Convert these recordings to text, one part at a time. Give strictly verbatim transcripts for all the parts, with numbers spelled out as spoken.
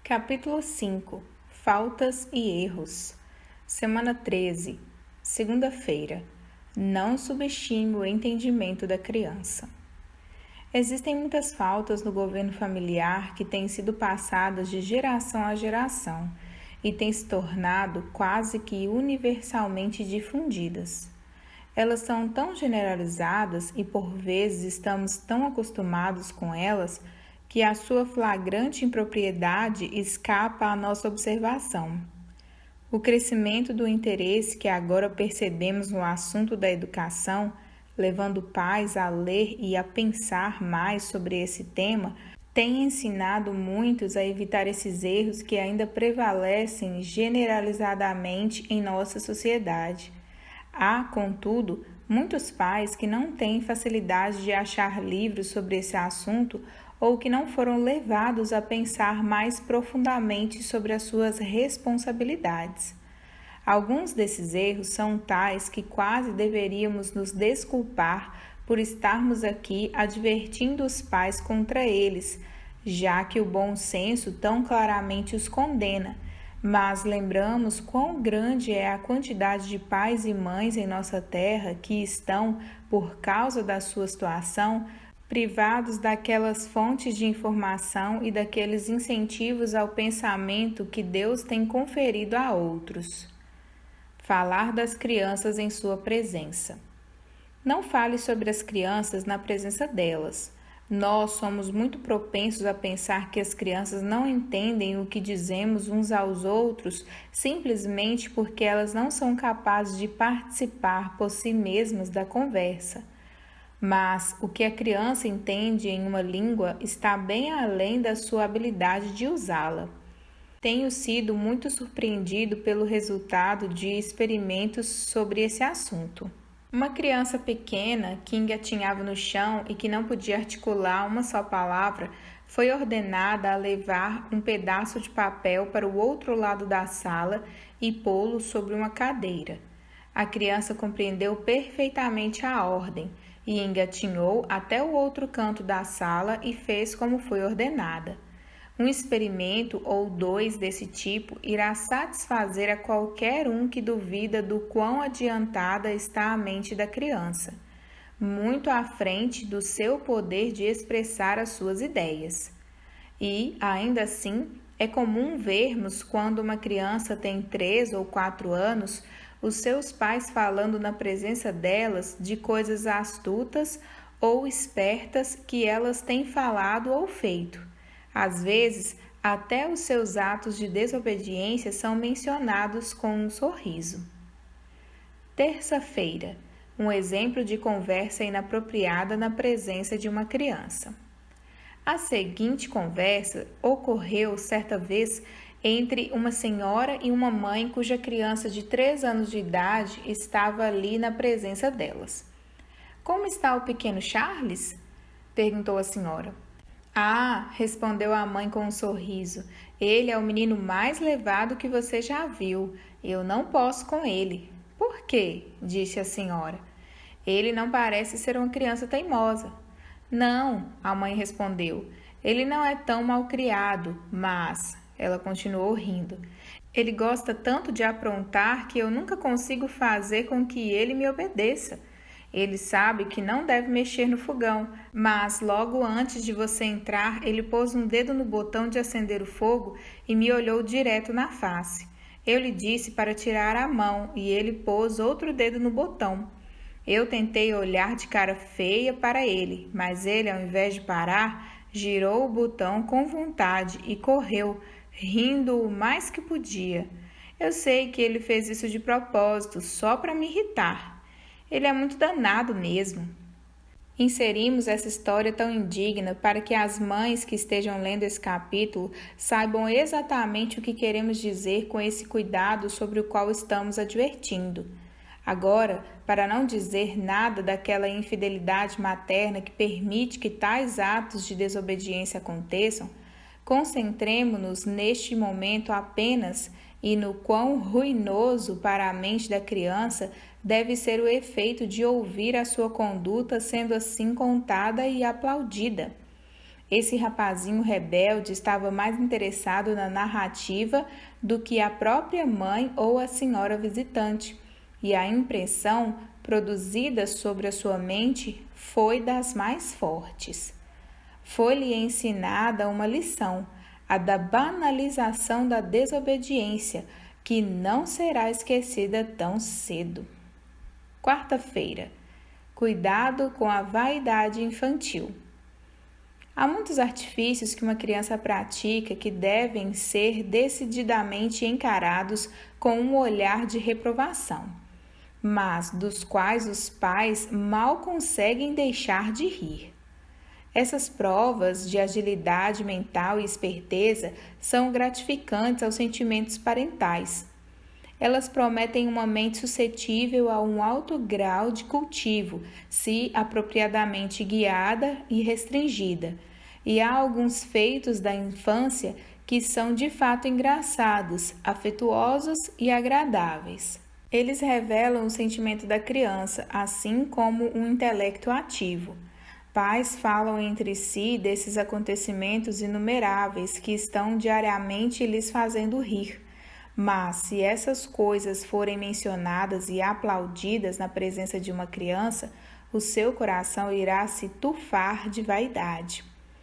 Capítulo cinco. Faltas e erros. Semana treze. Segunda-feira. Não subestime o entendimento da criança. Existem muitas faltas no governo familiar que têm sido passadas de geração a geração e têm se tornado quase que universalmente difundidas. Elas são tão generalizadas e por vezes estamos tão acostumados com elas que a sua flagrante impropriedade escapa à nossa observação. O crescimento do interesse que agora percebemos no assunto da educação, levando pais a ler e a pensar mais sobre esse tema, tem ensinado muitos a evitar esses erros que ainda prevalecem generalizadamente em nossa sociedade. Há, contudo, muitos pais que não têm facilidade de achar livros sobre esse assunto ou que não foram levados a pensar mais profundamente sobre as suas responsabilidades. Alguns desses erros são tais que quase deveríamos nos desculpar por estarmos aqui advertindo os pais contra eles, já que o bom senso tão claramente os condena, mas lembramos quão grande é a quantidade de pais e mães em nossa terra que estão, por causa da sua situação, privados daquelas fontes de informação e daqueles incentivos ao pensamento que Deus tem conferido a outros. Falar das crianças em sua presença. Não fale sobre as crianças na presença delas. Nós somos muito propensos a pensar que as crianças não entendem o que dizemos uns aos outros simplesmente porque elas não são capazes de participar por si mesmas da conversa. Mas o que a criança entende em uma língua está bem além da sua habilidade de usá-la. Tenho sido muito surpreendido pelo resultado de experimentos sobre esse assunto. Uma criança pequena que engatinhava no chão e que não podia articular uma só palavra foi ordenada a levar um pedaço de papel para o outro lado da sala e pô-lo sobre uma cadeira. A criança compreendeu perfeitamente a ordem e engatinhou até o outro canto da sala e fez como foi ordenada. Um experimento ou dois desse tipo irá satisfazer a qualquer um que duvida do quão adiantada está a mente da criança, muito à frente do seu poder de expressar as suas ideias. E, ainda assim, é comum vermos quando uma criança tem três ou quatro anos, os seus pais falando na presença delas de coisas astutas ou espertas que elas têm falado ou feito. Às vezes, até os seus atos de desobediência são mencionados com um sorriso. Terça-feira, um exemplo de conversa inapropriada na presença de uma criança. A seguinte conversa ocorreu certa vez entre uma senhora e uma mãe cuja criança de três anos de idade estava ali na presença delas. — Como está o pequeno Charles? Perguntou a senhora. — Ah, respondeu a mãe com um sorriso, ele é o menino mais levado que você já viu. Eu não posso com ele. — Por quê? Disse a senhora. — Ele não parece ser uma criança teimosa. — Não, a mãe respondeu, ele não é tão malcriado, mas... Ela continuou rindo. Ele gosta tanto de aprontar que eu nunca consigo fazer com que ele me obedeça. Ele sabe que não deve mexer no fogão, mas logo antes de você entrar, ele pôs um dedo no botão de acender o fogo e me olhou direto na face. Eu lhe disse para tirar a mão e ele pôs outro dedo no botão. Eu tentei olhar de cara feia para ele, mas ele, ao invés de parar, girou o botão com vontade e correu, rindo o mais que podia. Eu sei que ele fez isso de propósito, só para me irritar. Ele é muito danado mesmo. Inserimos essa história tão indigna para que as mães que estejam lendo esse capítulo saibam exatamente o que queremos dizer com esse cuidado sobre o qual estamos advertindo. Agora, para não dizer nada daquela infidelidade materna que permite que tais atos de desobediência aconteçam, concentremo-nos neste momento apenas e no quão ruinoso para a mente da criança deve ser o efeito de ouvir a sua conduta sendo assim contada e aplaudida. Esse rapazinho rebelde estava mais interessado na narrativa do que a própria mãe ou a senhora visitante, e a impressão produzida sobre a sua mente foi das mais fortes. Foi-lhe ensinada uma lição, a da banalização da desobediência, que não será esquecida tão cedo. Quarta-feira. Cuidado com a vaidade infantil. Há muitos artifícios que uma criança pratica que devem ser decididamente encarados com um olhar de reprovação, mas dos quais os pais mal conseguem deixar de rir. Essas provas de agilidade mental e esperteza são gratificantes aos sentimentos parentais. Elas prometem uma mente suscetível a um alto grau de cultivo, se apropriadamente guiada e restringida. E há alguns feitos da infância que são de fato engraçados, afetuosos e agradáveis. Eles revelam o sentimento da criança, assim como um intelecto ativo. Pais falam entre si desses acontecimentos inumeráveis que estão diariamente lhes fazendo rir. Mas, se essas coisas forem mencionadas e aplaudidas na presença de uma criança, o seu coração irá se tufar de vaidade.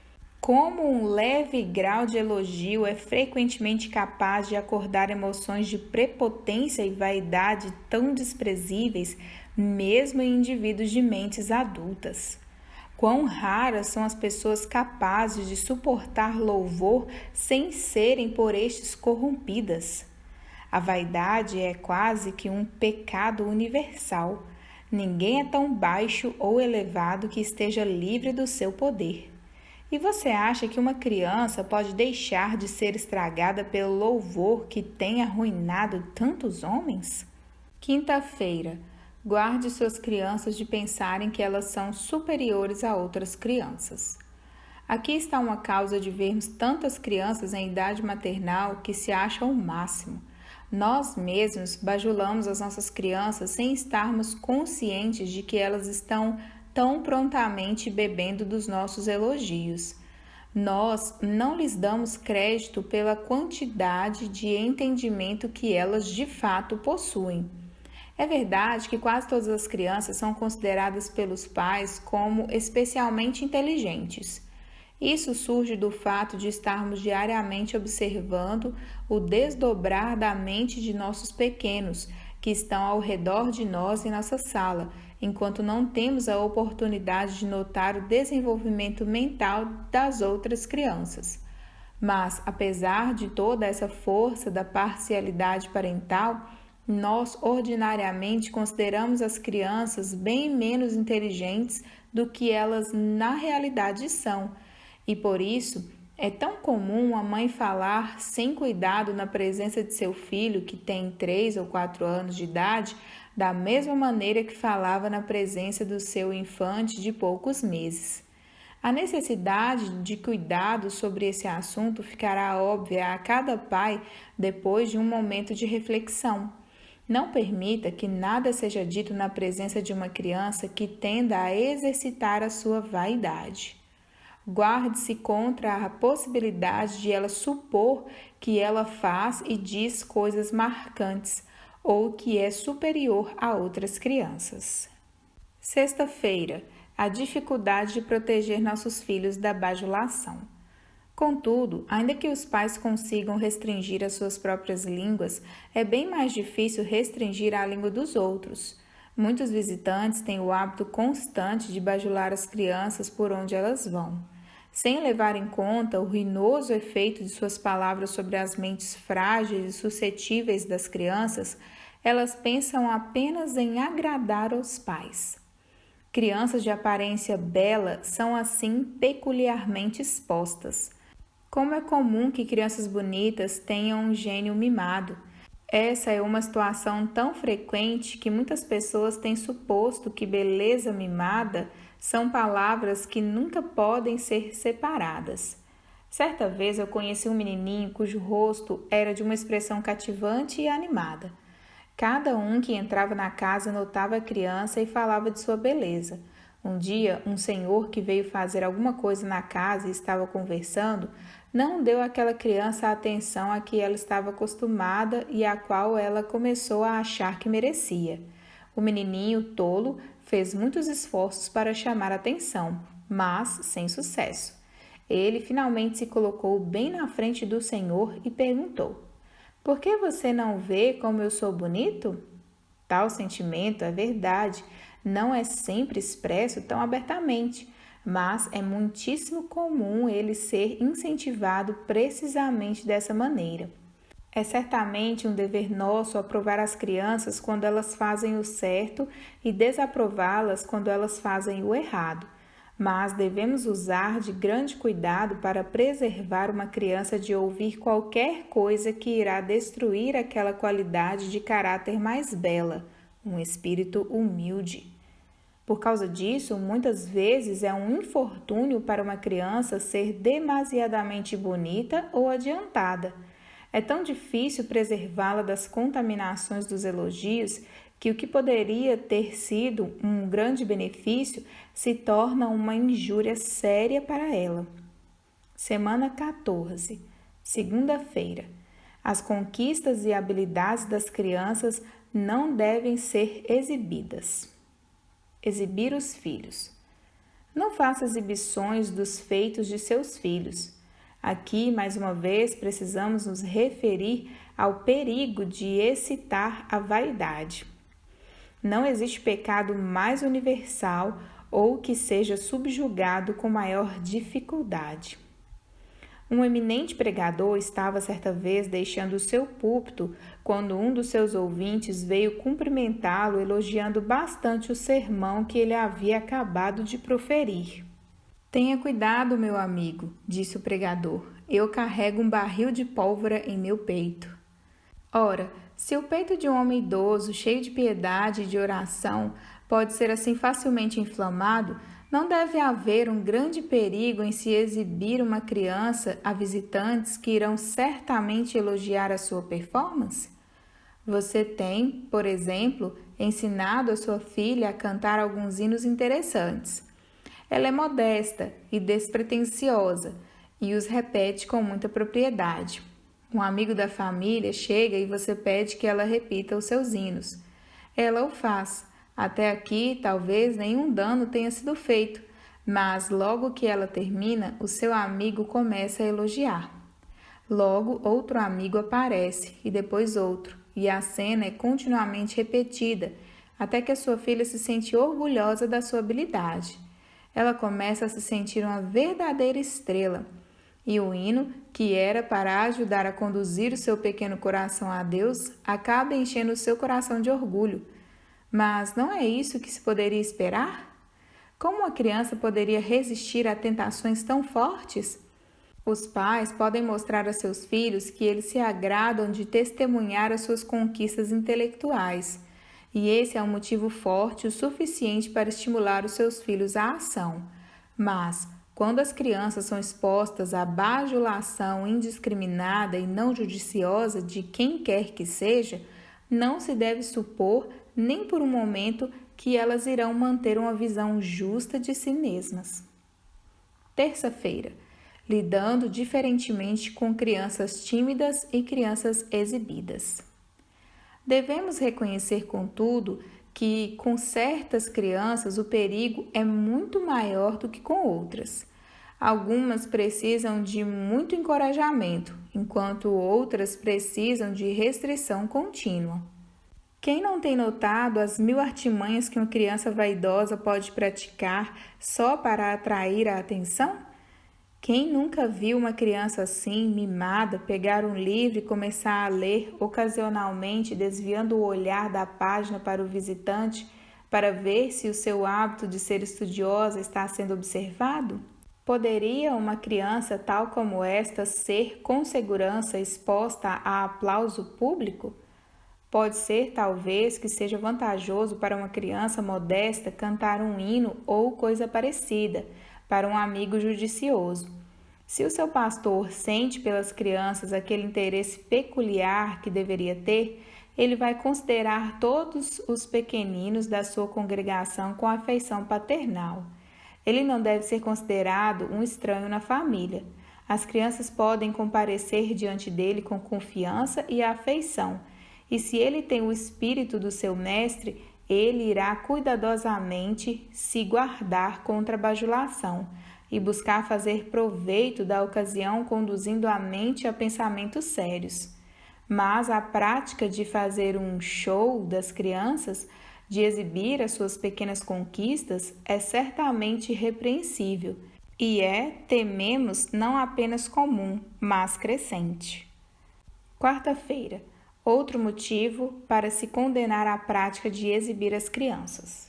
Como um leve grau de elogio é frequentemente capaz de acordar emoções de prepotência e vaidade tão desprezíveis, mesmo em indivíduos de mentes adultas. Quão raras são as pessoas capazes de suportar louvor sem serem por estes corrompidas. A vaidade é quase que um pecado universal. Ninguém é tão baixo ou elevado que esteja livre do seu poder. E você acha que uma criança pode deixar de ser estragada pelo louvor que tem arruinado tantos homens? Quinta-feira. Guarde suas crianças de pensarem que elas são superiores a outras crianças. Aqui está uma causa de vermos tantas crianças em idade maternal que se acham o máximo. Nós mesmos bajulamos as nossas crianças sem estarmos conscientes de que elas estão tão prontamente bebendo dos nossos elogios. Nós não lhes damos crédito pela quantidade de entendimento que elas de fato possuem. É verdade que quase todas as crianças são consideradas pelos pais como especialmente inteligentes. Isso surge do fato de estarmos diariamente observando o desdobrar da mente de nossos pequenos, que estão ao redor de nós em nossa sala, enquanto não temos a oportunidade de notar o desenvolvimento mental das outras crianças. Mas, apesar de toda essa força da parcialidade parental, nós ordinariamente consideramos as crianças bem menos inteligentes do que elas na realidade são, e por isso é tão comum a mãe falar sem cuidado na presença de seu filho que tem três ou quatro anos de idade, da mesma maneira que falava na presença do seu infante de poucos meses. A necessidade de cuidado sobre esse assunto ficará óbvia a cada pai depois de um momento de reflexão. Não permita que nada seja dito na presença de uma criança que tenda a exercitar a sua vaidade. Guarde-se contra a possibilidade de ela supor que ela faz e diz coisas marcantes ou que é superior a outras crianças. Sexta-feira, a dificuldade de proteger nossos filhos da bajulação. Contudo, ainda que os pais consigam restringir as suas próprias línguas, é bem mais difícil restringir a língua dos outros. Muitos visitantes têm o hábito constante de bajular as crianças por onde elas vão. Sem levar em conta o ruinoso efeito de suas palavras sobre as mentes frágeis e suscetíveis das crianças, elas pensam apenas em agradar aos pais. Crianças de aparência bela são assim peculiarmente expostas. Como é comum que crianças bonitas tenham um gênio mimado. Essa é uma situação tão frequente que muitas pessoas têm suposto que beleza mimada são palavras que nunca podem ser separadas. Certa vez eu conheci um menininho cujo rosto era de uma expressão cativante e animada. Cada um que entrava na casa notava a criança e falava de sua beleza. Um dia, um senhor que veio fazer alguma coisa na casa e estava conversando, não deu àquela criança a atenção a que ela estava acostumada e a qual ela começou a achar que merecia. O menininho tolo fez muitos esforços para chamar a atenção, mas sem sucesso. Ele finalmente se colocou bem na frente do senhor e perguntou: "Por que você não vê como eu sou bonito?" Tal sentimento, é verdade, não é sempre expresso tão abertamente, mas é muitíssimo comum ele ser incentivado precisamente dessa maneira. É certamente um dever nosso aprovar as crianças quando elas fazem o certo e desaprová-las quando elas fazem o errado, mas devemos usar de grande cuidado para preservar uma criança de ouvir qualquer coisa que irá destruir aquela qualidade de caráter mais bela, um espírito humilde. Por causa disso, muitas vezes é um infortúnio para uma criança ser demasiadamente bonita ou adiantada. É tão difícil preservá-la das contaminações dos elogios que o que poderia ter sido um grande benefício se torna uma injúria séria para ela. Semana quatorze, segunda-feira. As conquistas e habilidades das crianças não devem ser exibidas. Exibir os filhos. Não faça exibições dos feitos de seus filhos. Aqui, mais uma vez, precisamos nos referir ao perigo de excitar a vaidade. Não existe pecado mais universal ou que seja subjugado com maior dificuldade. Um eminente pregador estava certa vez deixando o seu púlpito quando um dos seus ouvintes veio cumprimentá-lo, elogiando bastante o sermão que ele havia acabado de proferir. "Tenha cuidado, meu amigo", disse o pregador. "Eu carrego um barril de pólvora em meu peito." Ora, se o peito de um homem idoso, cheio de piedade e de oração, pode ser assim facilmente inflamado, não deve haver um grande perigo em se exibir uma criança a visitantes que irão certamente elogiar a sua performance? Você tem, por exemplo, ensinado a sua filha a cantar alguns hinos interessantes. Ela é modesta e despretensiosa e os repete com muita propriedade. Um amigo da família chega e você pede que ela repita os seus hinos. Ela o faz. Até aqui, talvez nenhum dano tenha sido feito, mas logo que ela termina, o seu amigo começa a elogiar. Logo, outro amigo aparece e depois outro, e a cena é continuamente repetida, até que a sua filha se sente orgulhosa da sua habilidade. Ela começa a se sentir uma verdadeira estrela, e o hino, que era para ajudar a conduzir o seu pequeno coração a Deus, acaba enchendo o seu coração de orgulho. Mas não é isso que se poderia esperar? Como uma criança poderia resistir a tentações tão fortes? Os pais podem mostrar a seus filhos que eles se agradam de testemunhar as suas conquistas intelectuais, e esse é um motivo forte o suficiente para estimular os seus filhos à ação. Mas, quando as crianças são expostas à bajulação indiscriminada e não judiciosa de quem quer que seja, não se deve supor nem por um momento que elas irão manter uma visão justa de si mesmas. Terça-feira, lidando diferentemente com crianças tímidas e crianças exibidas. Devemos reconhecer, contudo, que com certas crianças o perigo é muito maior do que com outras. Algumas precisam de muito encorajamento, enquanto outras precisam de restrição contínua. Quem não tem notado as mil artimanhas que uma criança vaidosa pode praticar só para atrair a atenção? Quem nunca viu uma criança assim, mimada, pegar um livro e começar a ler, ocasionalmente desviando o olhar da página para o visitante, para ver se o seu hábito de ser estudiosa está sendo observado? Poderia uma criança tal como esta ser, com segurança, exposta a aplauso público? Pode ser, talvez, que seja vantajoso para uma criança modesta cantar um hino ou coisa parecida, para um amigo judicioso. Se o seu pastor sente pelas crianças aquele interesse peculiar que deveria ter, ele vai considerar todos os pequeninos da sua congregação com afeição paternal. Ele não deve ser considerado um estranho na família. As crianças podem comparecer diante dele com confiança e afeição, e se ele tem o espírito do seu mestre, ele irá cuidadosamente se guardar contra a bajulação e buscar fazer proveito da ocasião, conduzindo a mente a pensamentos sérios. Mas a prática de fazer um show das crianças, de exibir as suas pequenas conquistas, é certamente repreensível e é, tememos, não apenas comum, mas crescente. Quarta-feira. Outro motivo para se condenar à prática de exibir as crianças.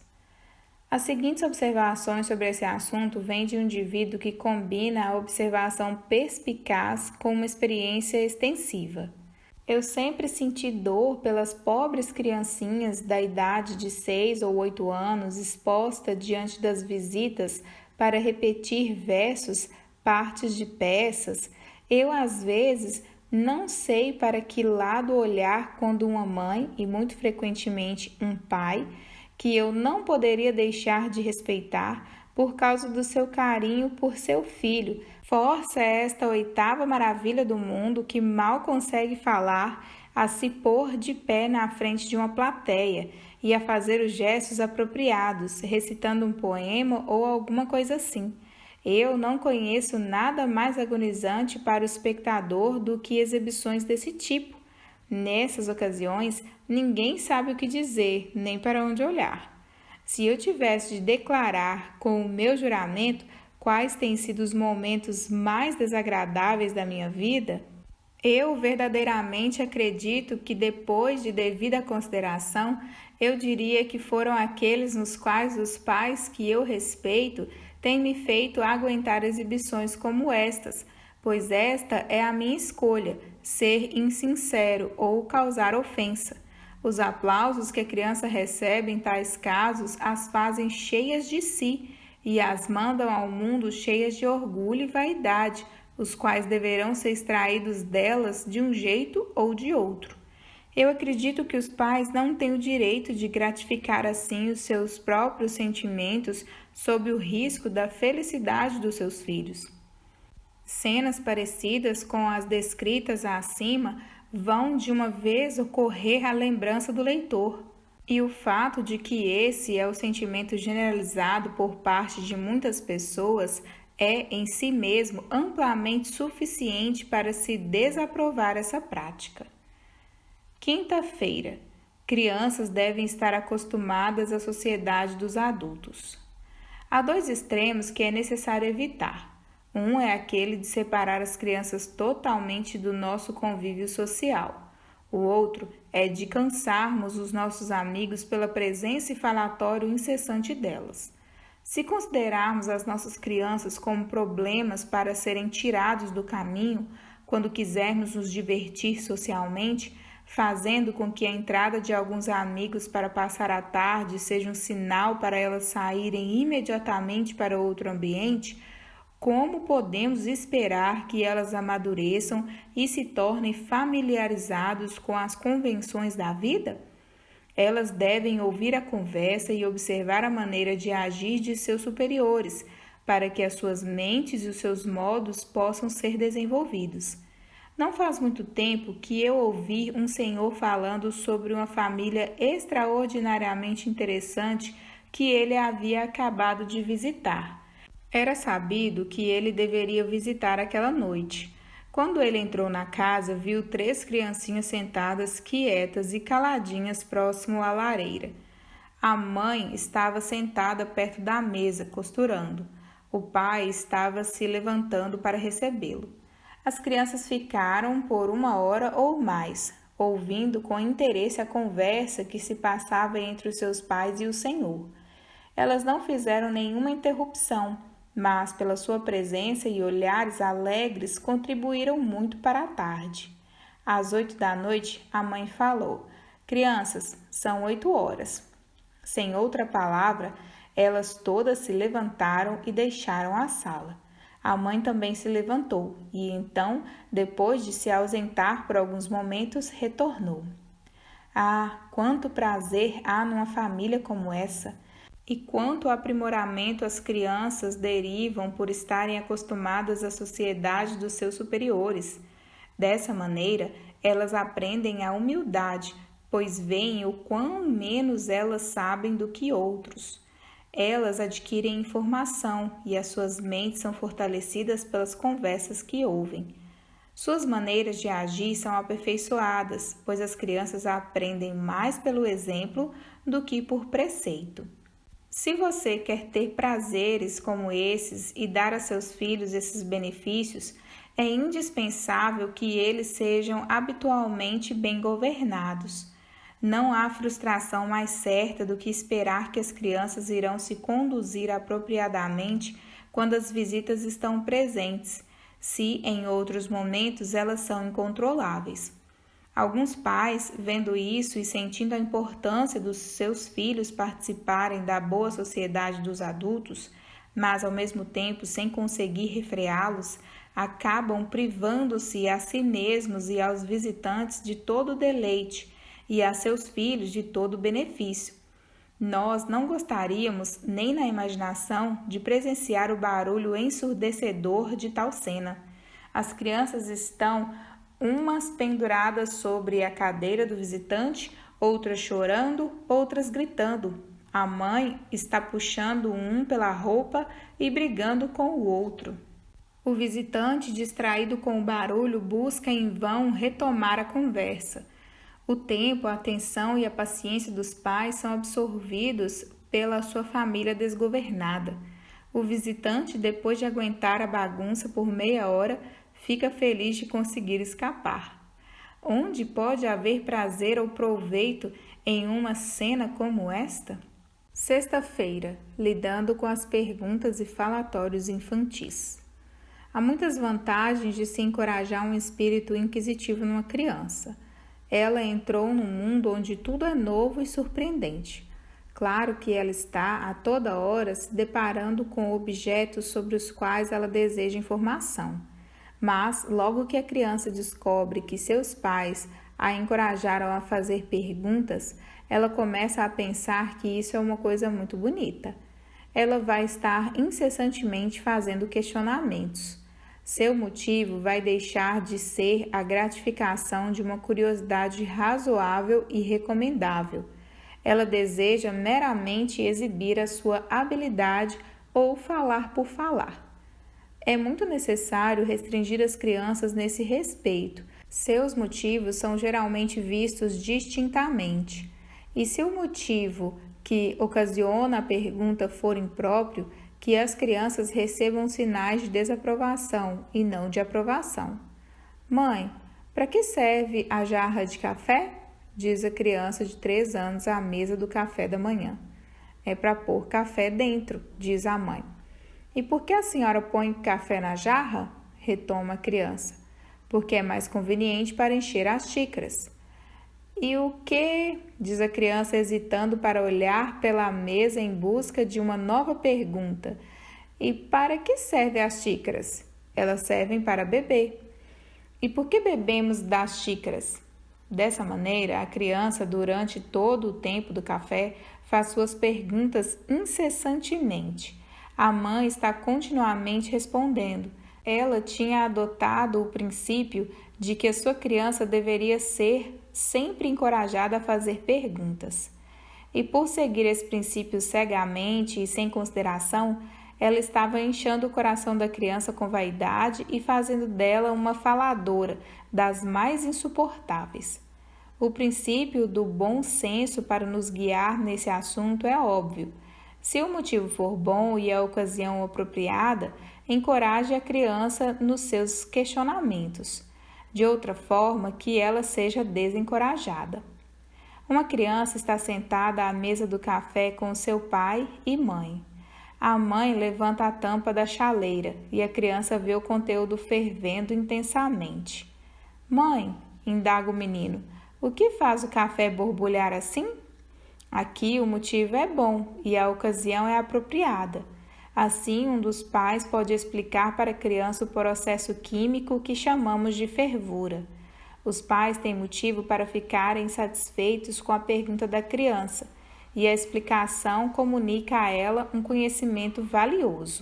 As seguintes observações sobre esse assunto vêm de um indivíduo que combina a observação perspicaz com uma experiência extensiva. Eu sempre senti dor pelas pobres criancinhas da idade de seis ou oito anos exposta diante das visitas para repetir versos, partes de peças. Eu, às vezes, não sei para que lado olhar quando uma mãe, e muito frequentemente um pai, que eu não poderia deixar de respeitar por causa do seu carinho por seu filho, força esta oitava maravilha do mundo que mal consegue falar a se pôr de pé na frente de uma plateia e a fazer os gestos apropriados, recitando um poema ou alguma coisa assim. Eu não conheço nada mais agonizante para o espectador do que exibições desse tipo. Nessas ocasiões, ninguém sabe o que dizer, nem para onde olhar. Se eu tivesse de declarar com o meu juramento quais têm sido os momentos mais desagradáveis da minha vida, eu verdadeiramente acredito que, depois de devida consideração, eu diria que foram aqueles nos quais os pais que eu respeito têm me feito aguentar exibições como estas, pois esta é a minha escolha, ser insincero ou causar ofensa. Os aplausos que a criança recebe em tais casos as fazem cheias de si e as mandam ao mundo cheias de orgulho e vaidade, os quais deverão ser extraídos delas de um jeito ou de outro. Eu acredito que os pais não têm o direito de gratificar assim os seus próprios sentimentos sob o risco da felicidade dos seus filhos. Cenas parecidas com as descritas acima vão de uma vez ocorrer à lembrança do leitor, e o fato de que esse é o sentimento generalizado por parte de muitas pessoas é em si mesmo amplamente suficiente para se desaprovar essa prática. Quinta-feira. Crianças devem estar acostumadas à sociedade dos adultos. Há dois extremos que é necessário evitar. Um é aquele de separar as crianças totalmente do nosso convívio social. O outro é de cansarmos os nossos amigos pela presença e falatório incessante delas. Se considerarmos as nossas crianças como problemas para serem tirados do caminho quando quisermos nos divertir socialmente, fazendo com que a entrada de alguns amigos para passar a tarde seja um sinal para elas saírem imediatamente para outro ambiente, como podemos esperar que elas amadureçam e se tornem familiarizados com as convenções da vida? Elas devem ouvir a conversa e observar a maneira de agir de seus superiores, para que as suas mentes e os seus modos possam ser desenvolvidos. Não faz muito tempo que eu ouvi um senhor falando sobre uma família extraordinariamente interessante que ele havia acabado de visitar. Era sabido que ele deveria visitar aquela noite. Quando ele entrou na casa, viu três criancinhas sentadas quietas e caladinhas próximo à lareira. A mãe estava sentada perto da mesa, costurando. O pai estava se levantando para recebê-lo. As crianças ficaram por uma hora ou mais, ouvindo com interesse a conversa que se passava entre os seus pais e o senhor. Elas não fizeram nenhuma interrupção, mas pela sua presença e olhares alegres contribuíram muito para a tarde. Às oito da noite, a mãe falou: "Crianças, são oito horas." Sem outra palavra, elas todas se levantaram e deixaram a sala. A mãe também se levantou e então, depois de se ausentar por alguns momentos, retornou. Ah, quanto prazer há numa família como essa! E quanto aprimoramento as crianças derivam por estarem acostumadas à sociedade dos seus superiores. Dessa maneira, elas aprendem a humildade, pois veem o quão menos elas sabem do que outros. Elas adquirem informação e as suas mentes são fortalecidas pelas conversas que ouvem. Suas maneiras de agir são aperfeiçoadas, pois as crianças aprendem mais pelo exemplo do que por preceito. Se você quer ter prazeres como esses e dar a seus filhos esses benefícios, é indispensável que eles sejam habitualmente bem governados. Não há frustração mais certa do que esperar que as crianças irão se conduzir apropriadamente quando as visitas estão presentes, se em outros momentos elas são incontroláveis. Alguns pais, vendo isso e sentindo a importância dos seus filhos participarem da boa sociedade dos adultos, mas ao mesmo tempo sem conseguir refreá-los, acabam privando-se a si mesmos e aos visitantes de todo o deleite e a seus filhos de todo o benefício. Nós não gostaríamos, nem na imaginação, de presenciar o barulho ensurdecedor de tal cena. As crianças estão umas penduradas sobre a cadeira do visitante, outras chorando, outras gritando. A mãe está puxando um pela roupa e brigando com o outro. O visitante, distraído com o barulho, busca em vão retomar a conversa. O tempo, a atenção e a paciência dos pais são absorvidos pela sua família desgovernada. O visitante, depois de aguentar a bagunça por meia hora, fica feliz de conseguir escapar. Onde pode haver prazer ou proveito em uma cena como esta? Sexta-feira, lidando com as perguntas e falatórios infantis. Há muitas vantagens de se encorajar um espírito inquisitivo numa criança. Ela entrou num mundo onde tudo é novo e surpreendente. Claro que ela está, a toda hora, se deparando com objetos sobre os quais ela deseja informação. Mas, logo que a criança descobre que seus pais a encorajaram a fazer perguntas, ela começa a pensar que isso é uma coisa muito bonita. Ela vai estar incessantemente fazendo questionamentos. Seu motivo vai deixar de ser a gratificação de uma curiosidade razoável e recomendável. Ela deseja meramente exibir a sua habilidade ou falar por falar. É muito necessário restringir as crianças nesse respeito. Seus motivos são geralmente vistos distintamente. E se o motivo que ocasiona a pergunta for impróprio, que as crianças recebam sinais de desaprovação e não de aprovação. Mãe, para que serve a jarra de café? Diz a criança de três anos à mesa do café da manhã. É para pôr café dentro, diz a mãe. E por que a senhora põe café na jarra? Retoma a criança. Porque é mais conveniente para encher as xícaras. E o que? Diz a criança, hesitando para olhar pela mesa em busca de uma nova pergunta. E para que servem as xícaras? Elas servem para beber. E por que bebemos das xícaras? Dessa maneira, a criança, durante todo o tempo do café, faz suas perguntas incessantemente. A mãe está continuamente respondendo. Ela tinha adotado o princípio de que a sua criança deveria ser sempre encorajada a fazer perguntas. E por seguir esse princípio cegamente e sem consideração, ela estava inchando o coração da criança com vaidade e fazendo dela uma faladora das mais insuportáveis. O princípio do bom senso para nos guiar nesse assunto é óbvio. Se o motivo for bom e a ocasião apropriada, encoraje a criança nos seus questionamentos. De outra forma, que ela seja desencorajada. Uma criança está sentada à mesa do café com seu pai e mãe. A mãe levanta a tampa da chaleira e a criança vê o conteúdo fervendo intensamente. Mãe, indaga o menino, o que faz o café borbulhar assim? Aqui o motivo é bom e a ocasião é apropriada. Assim, um dos pais pode explicar para a criança o processo químico que chamamos de fervura. Os pais têm motivo para ficarem satisfeitos com a pergunta da criança, e a explicação comunica a ela um conhecimento valioso.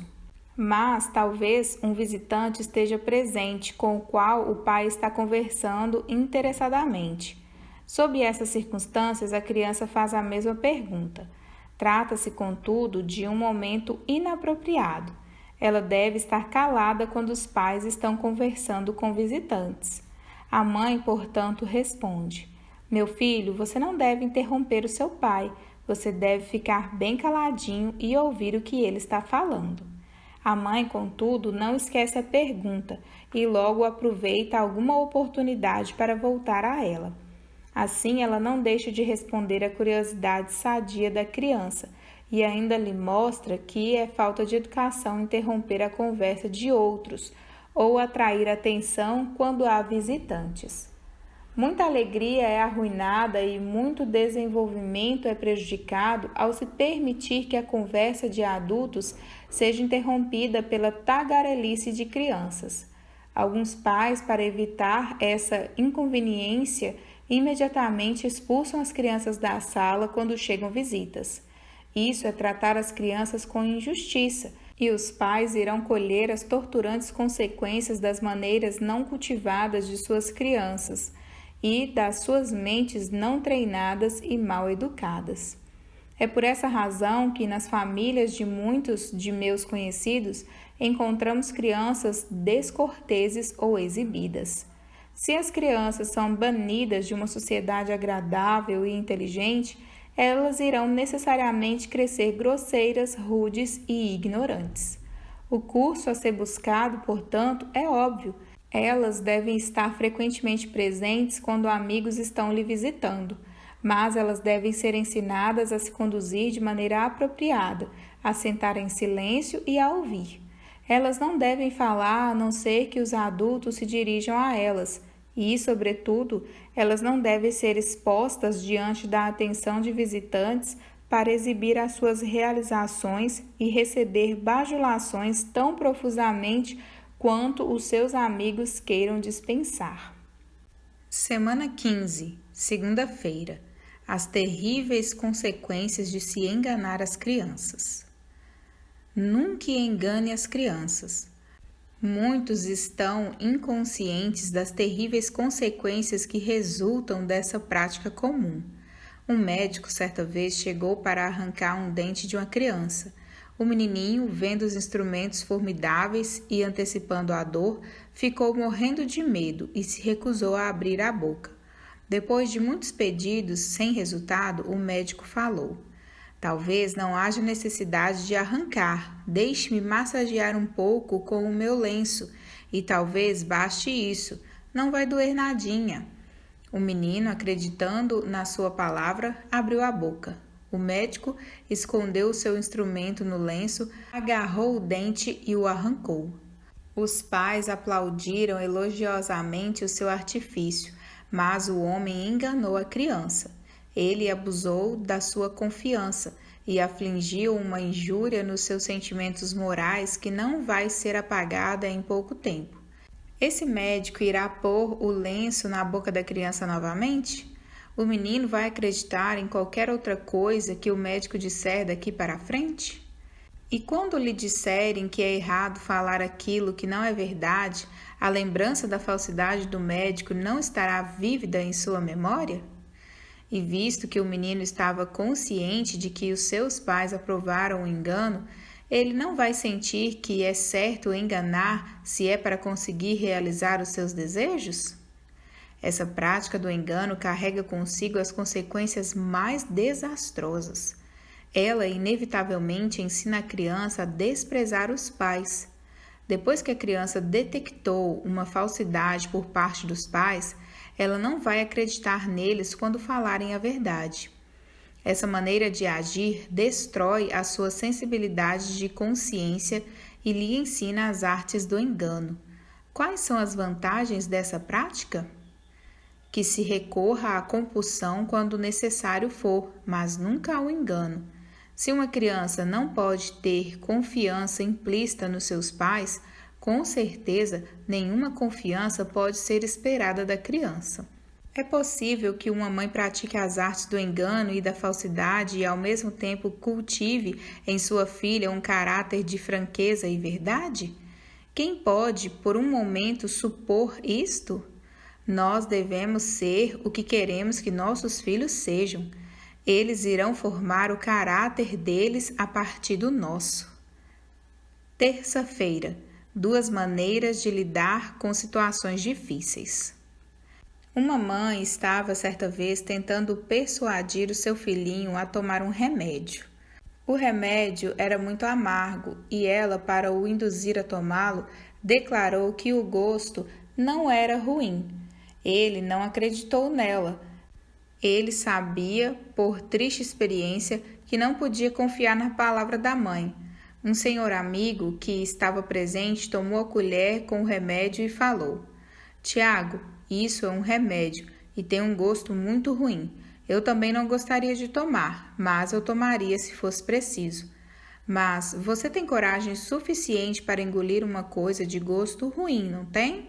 Mas talvez um visitante esteja presente com o qual o pai está conversando interessadamente. Sob essas circunstâncias, a criança faz a mesma pergunta. Trata-se, contudo, de um momento inapropriado. Ela deve estar calada quando os pais estão conversando com visitantes. A mãe, portanto, responde: Meu filho, você não deve interromper o seu pai. Você deve ficar bem caladinho e ouvir o que ele está falando. A mãe, contudo, não esquece a pergunta e logo aproveita alguma oportunidade para voltar a ela. Assim, ela não deixa de responder à curiosidade sadia da criança e ainda lhe mostra que é falta de educação interromper a conversa de outros ou atrair atenção quando há visitantes. Muita alegria é arruinada e muito desenvolvimento é prejudicado ao se permitir que a conversa de adultos seja interrompida pela tagarelice de crianças. Alguns pais, para evitar essa inconveniência, imediatamente expulsam as crianças da sala quando chegam visitas. Isso é tratar as crianças com injustiça, e os pais irão colher as torturantes consequências das maneiras não cultivadas de suas crianças e das suas mentes não treinadas e mal educadas. É por essa razão que nas famílias de muitos de meus conhecidos encontramos crianças descorteses ou exibidas. Se as crianças são banidas de uma sociedade agradável e inteligente, elas irão necessariamente crescer grosseiras, rudes e ignorantes. O curso a ser buscado, portanto, é óbvio. Elas devem estar frequentemente presentes quando amigos estão lhe visitando, mas elas devem ser ensinadas a se conduzir de maneira apropriada, a sentar em silêncio e a ouvir. Elas não devem falar a não ser que os adultos se dirijam a elas, e, sobretudo, elas não devem ser expostas diante da atenção de visitantes para exibir as suas realizações e receber bajulações tão profusamente quanto os seus amigos queiram dispensar. Semana quinze, segunda-feira. As terríveis consequências de se enganar as crianças. Nunca engane as crianças. Muitos estão inconscientes das terríveis consequências que resultam dessa prática comum. Um médico certa vez chegou para arrancar um dente de uma criança. O menininho, vendo os instrumentos formidáveis e antecipando a dor, ficou morrendo de medo e se recusou a abrir a boca. Depois de muitos pedidos, sem resultado, o médico falou: Talvez não haja necessidade de arrancar. Deixe-me massagear um pouco com o meu lenço e talvez baste isso. Não vai doer nadinha. O menino, acreditando na sua palavra, abriu a boca. O médico escondeu o seu instrumento no lenço, agarrou o dente e o arrancou. Os pais aplaudiram elogiosamente o seu artifício, mas o homem enganou a criança. Ele abusou da sua confiança e afligiu uma injúria nos seus sentimentos morais que não vai ser apagada em pouco tempo. Esse médico irá pôr o lenço na boca da criança novamente? O menino vai acreditar em qualquer outra coisa que o médico disser daqui para frente? E quando lhe disserem que é errado falar aquilo que não é verdade, a lembrança da falsidade do médico não estará vívida em sua memória? E visto que o menino estava consciente de que os seus pais aprovaram o engano, ele não vai sentir que é certo enganar se é para conseguir realizar os seus desejos? Essa prática do engano carrega consigo as consequências mais desastrosas. Ela inevitavelmente ensina a criança a desprezar os pais. Depois que a criança detectou uma falsidade por parte dos pais, ela não vai acreditar neles quando falarem a verdade. Essa maneira de agir destrói a sua sensibilidade de consciência e lhe ensina as artes do engano. Quais são as vantagens dessa prática? Que se recorra à compulsão quando necessário for, mas nunca ao engano. Se uma criança não pode ter confiança implícita nos seus pais, com certeza nenhuma confiança pode ser esperada da criança. É possível que uma mãe pratique as artes do engano e da falsidade e ao mesmo tempo cultive em sua filha um caráter de franqueza e verdade? Quem pode, por um momento, supor isto? Nós devemos ser o que queremos que nossos filhos sejam. Eles irão formar o caráter deles a partir do nosso. Terça-feira. Duas maneiras de lidar com situações difíceis. Uma mãe estava certa vez tentando persuadir o seu filhinho a tomar um remédio. O remédio era muito amargo e ela, para o induzir a tomá-lo, declarou que o gosto não era ruim. Ele não acreditou nela. Ele sabia, por triste experiência, que não podia confiar na palavra da mãe. Um senhor amigo que estava presente tomou a colher com o remédio e falou: Tiago, isso é um remédio e tem um gosto muito ruim. Eu também não gostaria de tomar, mas eu tomaria se fosse preciso. Mas você tem coragem suficiente para engolir uma coisa de gosto ruim, não tem?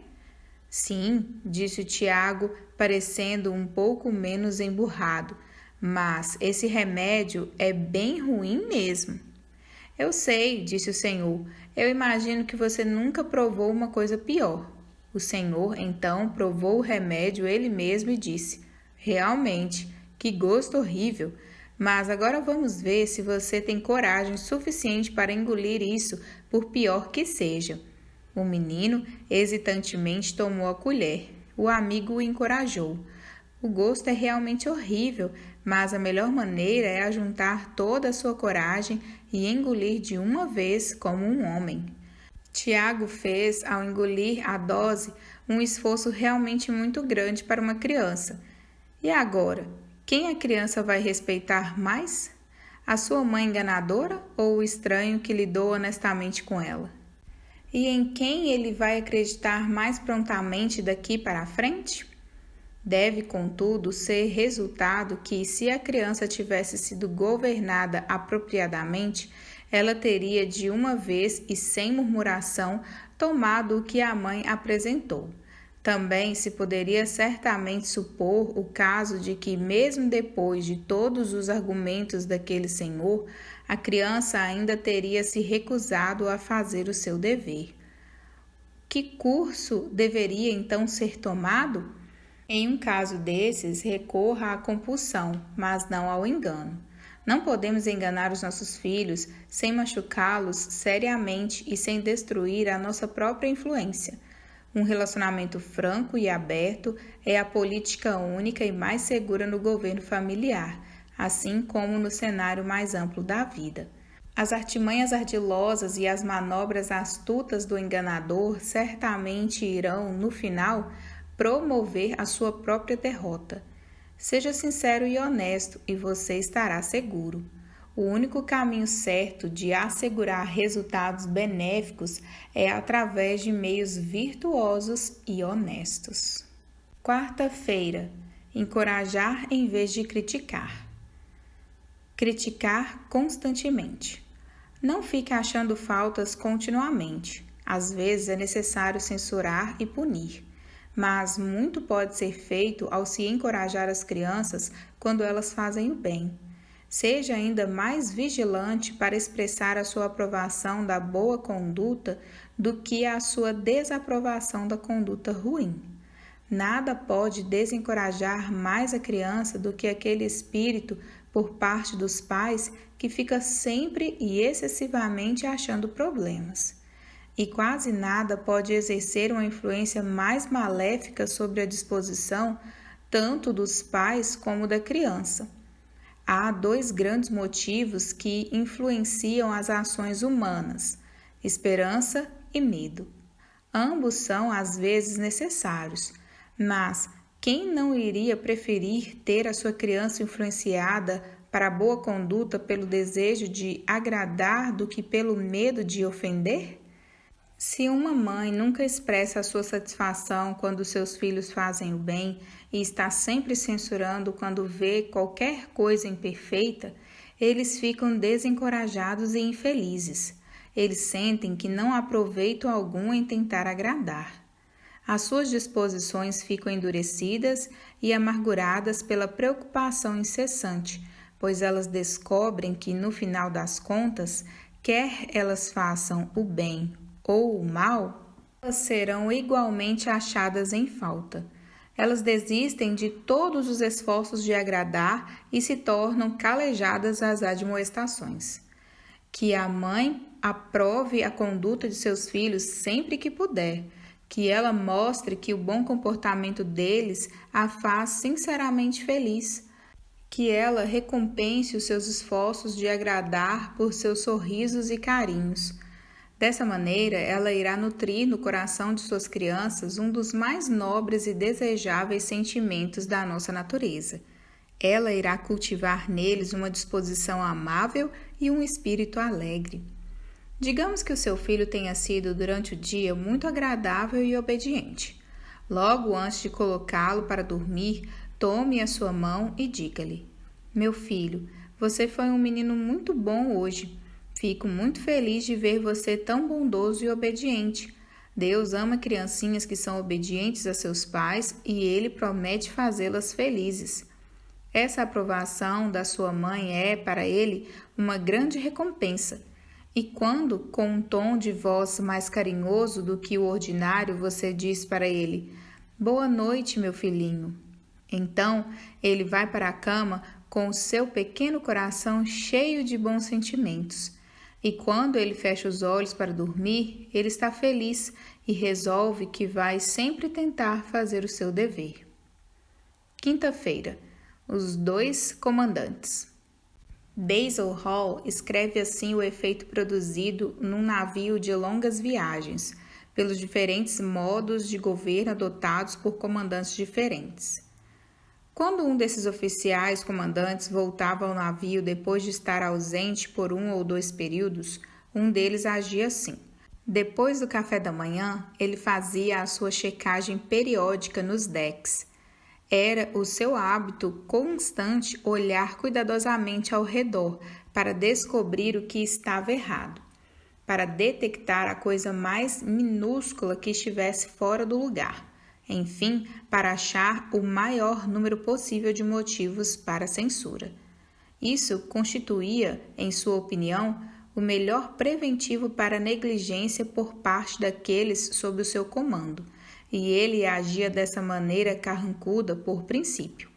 Sim, disse o Tiago, parecendo um pouco menos emburrado, mas esse remédio é bem ruim mesmo. Eu sei, disse o Senhor, eu imagino que você nunca provou uma coisa pior. O Senhor, então, provou o remédio ele mesmo e disse: Realmente, que gosto horrível! Mas agora vamos ver se você tem coragem suficiente para engolir isso, por pior que seja. O menino hesitantemente tomou a colher. O amigo o encorajou. O gosto é realmente horrível, mas a melhor maneira é ajuntar toda a sua coragem e engolir de uma vez como um homem. Tiago fez, ao engolir a dose, um esforço realmente muito grande para uma criança. E agora, quem a criança vai respeitar mais? A sua mãe enganadora ou o estranho que lidou honestamente com ela? E em quem ele vai acreditar mais prontamente daqui para a frente? Deve, contudo, ser resultado que, se a criança tivesse sido governada apropriadamente, ela teria de uma vez e sem murmuração tomado o que a mãe apresentou. Também se poderia certamente supor o caso de que, mesmo depois de todos os argumentos daquele senhor, a criança ainda teria se recusado a fazer o seu dever. Que curso deveria então ser tomado? Em um caso desses, recorra à compulsão, mas não ao engano. Não podemos enganar os nossos filhos sem machucá-los seriamente e sem destruir a nossa própria influência. Um relacionamento franco e aberto é a política única e mais segura no governo familiar, assim como no cenário mais amplo da vida. As artimanhas ardilosas e as manobras astutas do enganador certamente irão, no final, promover a sua própria derrota. Seja sincero e honesto e você estará seguro. O único caminho certo de assegurar resultados benéficos é através de meios virtuosos e honestos. Quarta-feira. Encorajar em vez de criticar. Criticar constantemente. Não fique achando faltas continuamente. Às vezes é necessário censurar e punir. Mas muito pode ser feito ao se encorajar as crianças quando elas fazem o bem. Seja ainda mais vigilante para expressar a sua aprovação da boa conduta do que a sua desaprovação da conduta ruim. Nada pode desencorajar mais a criança do que aquele espírito por parte dos pais que fica sempre e excessivamente achando problemas. E quase nada pode exercer uma influência mais maléfica sobre a disposição tanto dos pais como da criança. Há dois grandes motivos que influenciam as ações humanas: esperança e medo. Ambos são às vezes necessários, mas quem não iria preferir ter a sua criança influenciada para a boa conduta pelo desejo de agradar do que pelo medo de ofender? Se uma mãe nunca expressa a sua satisfação quando seus filhos fazem o bem e está sempre censurando quando vê qualquer coisa imperfeita, eles ficam desencorajados e infelizes. eles sentem que não há proveito algum em tentar agradar. As suas disposições ficam endurecidas e amarguradas pela preocupação incessante, pois elas descobrem que, no final das contas, quer elas façam o bem ou o mal, elas serão igualmente achadas em falta. Elas desistem de todos os esforços de agradar e se tornam calejadas às admoestações. Que a mãe aprove a conduta de seus filhos sempre que puder, que ela mostre que o bom comportamento deles a faz sinceramente feliz, que ela recompense os seus esforços de agradar por seus sorrisos e carinhos. Dessa maneira, ela irá nutrir no coração de suas crianças um dos mais nobres e desejáveis sentimentos da nossa natureza. Ela irá cultivar neles uma disposição amável e um espírito alegre. Digamos que o seu filho tenha sido durante o dia muito agradável e obediente. Logo antes de colocá-lo para dormir, tome a sua mão e diga-lhe: meu filho, você foi um menino muito bom hoje. Fico muito feliz de ver você tão bondoso e obediente. Deus ama criancinhas que são obedientes a seus pais e Ele promete fazê-las felizes. Essa aprovação da sua mãe é, para ele, uma grande recompensa. E quando, com um tom de voz mais carinhoso do que o ordinário, você diz para ele: boa noite, meu filhinho. Então, ele vai para a cama com o seu pequeno coração cheio de bons sentimentos. E quando ele fecha os olhos para dormir, ele está feliz e resolve que vai sempre tentar fazer o seu dever. Quinta-feira. Os dois comandantes. Basil Hall escreve assim o efeito produzido num navio de longas viagens, pelos diferentes modos de governo adotados por comandantes diferentes. Quando um desses oficiais comandantes voltava ao navio depois de estar ausente por um ou dois períodos, um deles agia assim. Depois do café da manhã, ele fazia a sua checagem periódica nos decks. Era o seu hábito constante olhar cuidadosamente ao redor para descobrir o que estava errado, para detectar a coisa mais minúscula que estivesse fora do lugar, enfim, para achar o maior número possível de motivos para censura. Isso constituía, em sua opinião, o melhor preventivo para a negligência por parte daqueles sob o seu comando, e ele agia dessa maneira carrancuda por princípio.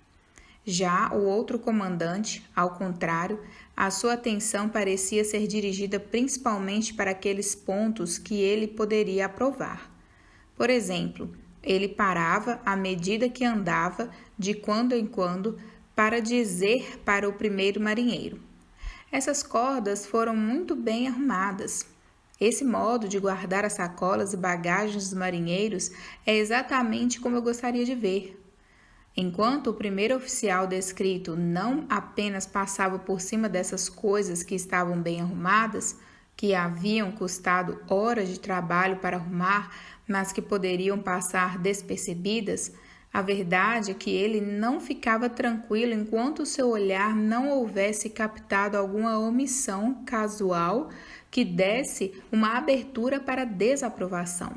Já o outro comandante, ao contrário, a sua atenção parecia ser dirigida principalmente para aqueles pontos que ele poderia aprovar. Por exemplo, ele parava à medida que andava, de quando em quando, para dizer para o primeiro marinheiro: essas cordas foram muito bem arrumadas. Esse modo de guardar as sacolas e bagagens dos marinheiros é exatamente como eu gostaria de ver. Enquanto o primeiro oficial descrito não apenas passava por cima dessas coisas que estavam bem arrumadas, que haviam custado horas de trabalho para arrumar, mas que poderiam passar despercebidas, a verdade é que ele não ficava tranquilo enquanto seu olhar não houvesse captado alguma omissão casual que desse uma abertura para desaprovação.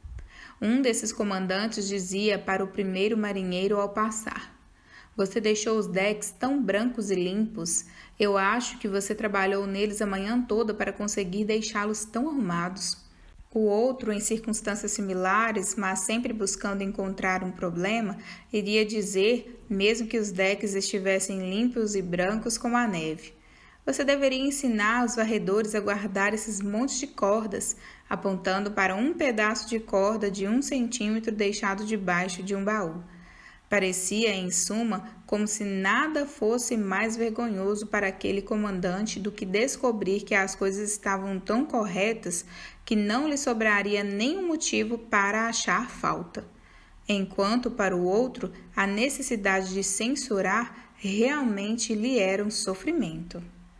Um desses comandantes dizia para o primeiro marinheiro ao passar: você deixou os decks tão brancos e limpos, eu acho que você trabalhou neles a manhã toda para conseguir deixá-los tão arrumados. O outro, em circunstâncias similares, mas sempre buscando encontrar um problema, iria dizer, mesmo que os decks estivessem limpos e brancos como a neve: você deveria ensinar os varredores a guardar esses montes de cordas, apontando para um pedaço de corda de um centímetro deixado debaixo de um baú. Parecia, em suma, como se nada fosse mais vergonhoso para aquele comandante do que descobrir que as coisas estavam tão corretas que não lhe sobraria nenhum motivo para achar falta, enquanto para o outro a necessidade de censurar realmente lhe era um sofrimento.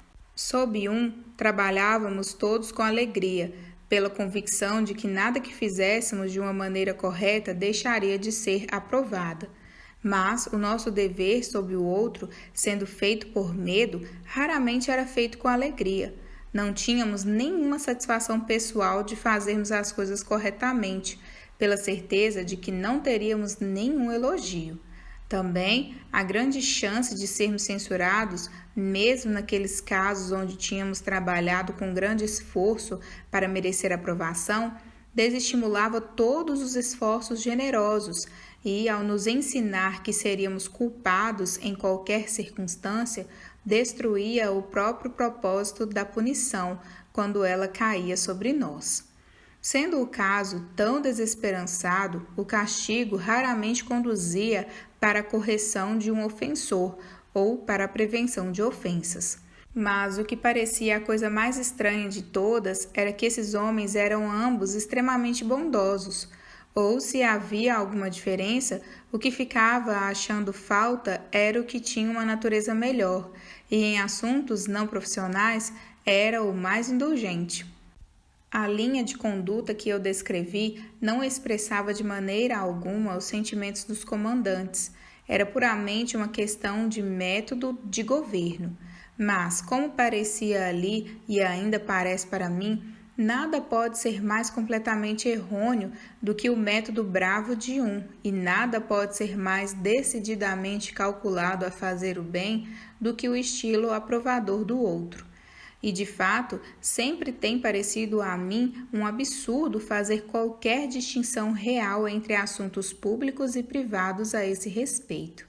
Sob um, trabalhávamos todos com alegria, pela convicção de que nada que fizéssemos de uma maneira correta deixaria de ser aprovada. Mas o nosso dever sob o outro, sendo feito por medo, raramente era feito com alegria. Não tínhamos nenhuma satisfação pessoal de fazermos as coisas corretamente, pela certeza de que não teríamos nenhum elogio. Também a grande chance de sermos censurados, mesmo naqueles casos onde tínhamos trabalhado com grande esforço para merecer aprovação, desestimulava todos os esforços generosos e, ao nos ensinar que seríamos culpados em qualquer circunstância, destruía o próprio propósito da punição quando ela caía sobre nós. Sendo o caso tão desesperançado, o castigo raramente conduzia para a correção de um ofensor ou para a prevenção de ofensas. Mas o que parecia a coisa mais estranha de todas era que esses homens eram ambos extremamente bondosos, ou se havia alguma diferença, o que ficava achando falta era o que tinha uma natureza melhor, e em assuntos não profissionais era o mais indulgente. A linha de conduta que eu descrevi não expressava de maneira alguma os sentimentos dos comandantes. Era puramente uma questão de método de governo. Mas, como parecia ali e ainda parece para mim, nada pode ser mais completamente errôneo do que o método bravo de um, e nada pode ser mais decididamente calculado a fazer o bem do que o estilo aprovador do outro. E, de fato, sempre tem parecido a mim um absurdo fazer qualquer distinção real entre assuntos públicos e privados a esse respeito.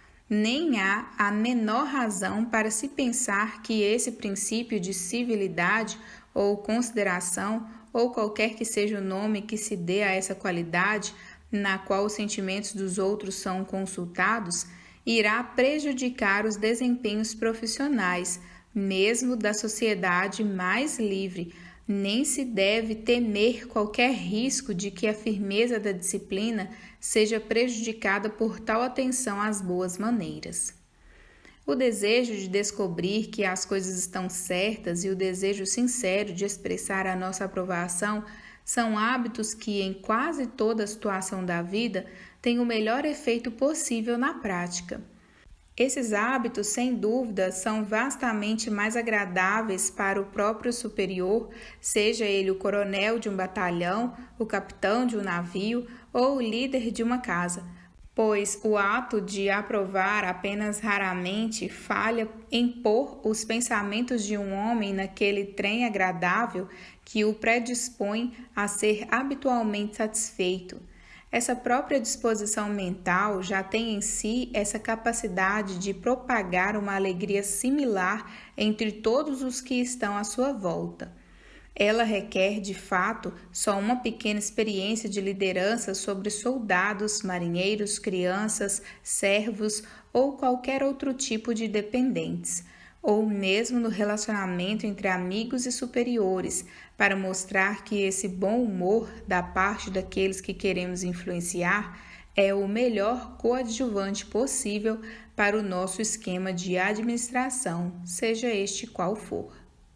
Nem há a menor razão para se pensar que esse princípio de civilidade ou consideração, ou qualquer que seja o nome que se dê a essa qualidade, na qual os sentimentos dos outros são consultados, irá prejudicar os desempenhos profissionais, mesmo da sociedade mais livre. Nem se deve temer qualquer risco de que a firmeza da disciplina seja prejudicada por tal atenção às boas maneiras. O desejo de descobrir que as coisas estão certas e o desejo sincero de expressar a nossa aprovação são hábitos que, em quase toda a situação da vida, têm o melhor efeito possível na prática. Esses hábitos, sem dúvida, são vastamente mais agradáveis para o próprio superior, seja ele o coronel de um batalhão, o capitão de um navio ou o líder de uma casa, pois o ato de aprovar apenas raramente falha em pôr os pensamentos de um homem naquele trem agradável que o predispõe a ser habitualmente satisfeito. Essa própria disposição mental já tem em si essa capacidade de propagar uma alegria similar entre todos os que estão à sua volta. Ela requer, de fato, só uma pequena experiência de liderança sobre soldados, marinheiros, crianças, servos ou qualquer outro tipo de dependentes, ou mesmo no relacionamento entre amigos e superiores, para mostrar que esse bom humor da parte daqueles que queremos influenciar é o melhor coadjuvante possível para o nosso esquema de administração, seja este qual for.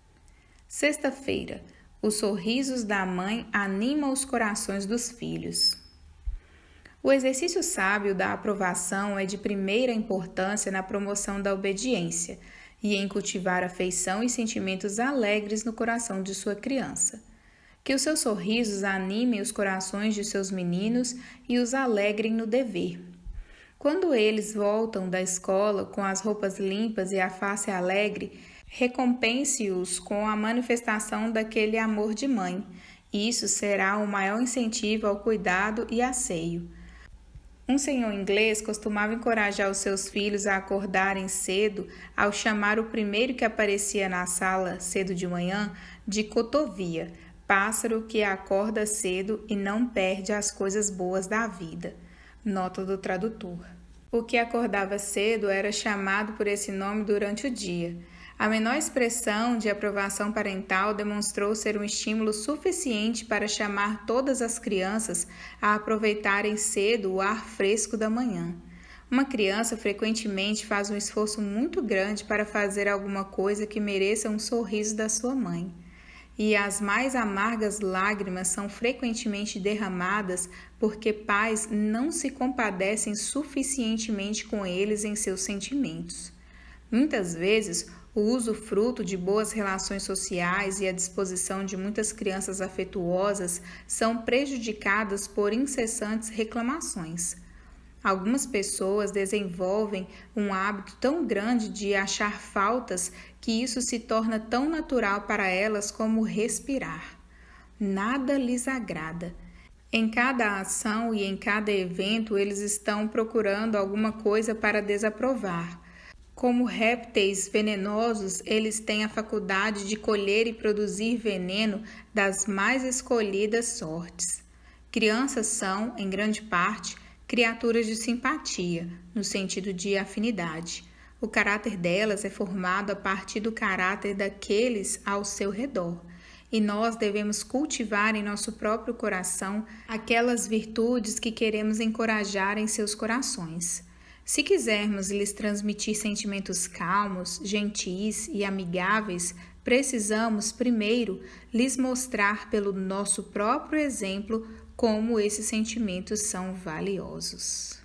Sexta-feira, os sorrisos da mãe animam os corações dos filhos. O exercício sábio da aprovação é de primeira importância na promoção da obediência e em cultivar afeição e sentimentos alegres no coração de sua criança. Que os seus sorrisos animem os corações de seus meninos e os alegrem no dever. Quando eles voltam da escola com as roupas limpas e a face alegre, recompense-os com a manifestação daquele amor de mãe. Isso será o maior incentivo ao cuidado e asseio. Um senhor inglês costumava encorajar os seus filhos a acordarem cedo ao chamar o primeiro que aparecia na sala cedo de manhã de cotovia, pássaro que acorda cedo e não perde as coisas boas da vida. Nota do tradutor. O que acordava cedo era chamado por esse nome durante o dia. A menor expressão de aprovação parental demonstrou ser um estímulo suficiente para chamar todas as crianças a aproveitarem cedo o ar fresco da manhã. Uma criança frequentemente faz um esforço muito grande para fazer alguma coisa que mereça um sorriso da sua mãe. E as mais amargas lágrimas são frequentemente derramadas porque pais não se compadecem suficientemente com eles em seus sentimentos. Muitas vezes, O uso fruto de boas relações sociais e a disposição de muitas crianças afetuosas são prejudicadas por incessantes reclamações. Algumas pessoas desenvolvem um hábito tão grande de achar faltas que isso se torna tão natural para elas como respirar. Nada lhes agrada. Em cada ação e em cada evento, eles estão procurando alguma coisa para desaprovar. Como répteis venenosos, eles têm a faculdade de colher e produzir veneno das mais escolhidas sortes. Crianças são, em grande parte, criaturas de simpatia, no sentido de afinidade. O caráter delas é formado a partir do caráter daqueles ao seu redor. E nós devemos cultivar em nosso próprio coração aquelas virtudes que queremos encorajar em seus corações. Se quisermos lhes transmitir sentimentos calmos, gentis e amigáveis, precisamos, primeiro, lhes mostrar pelo nosso próprio exemplo como esses sentimentos são valiosos.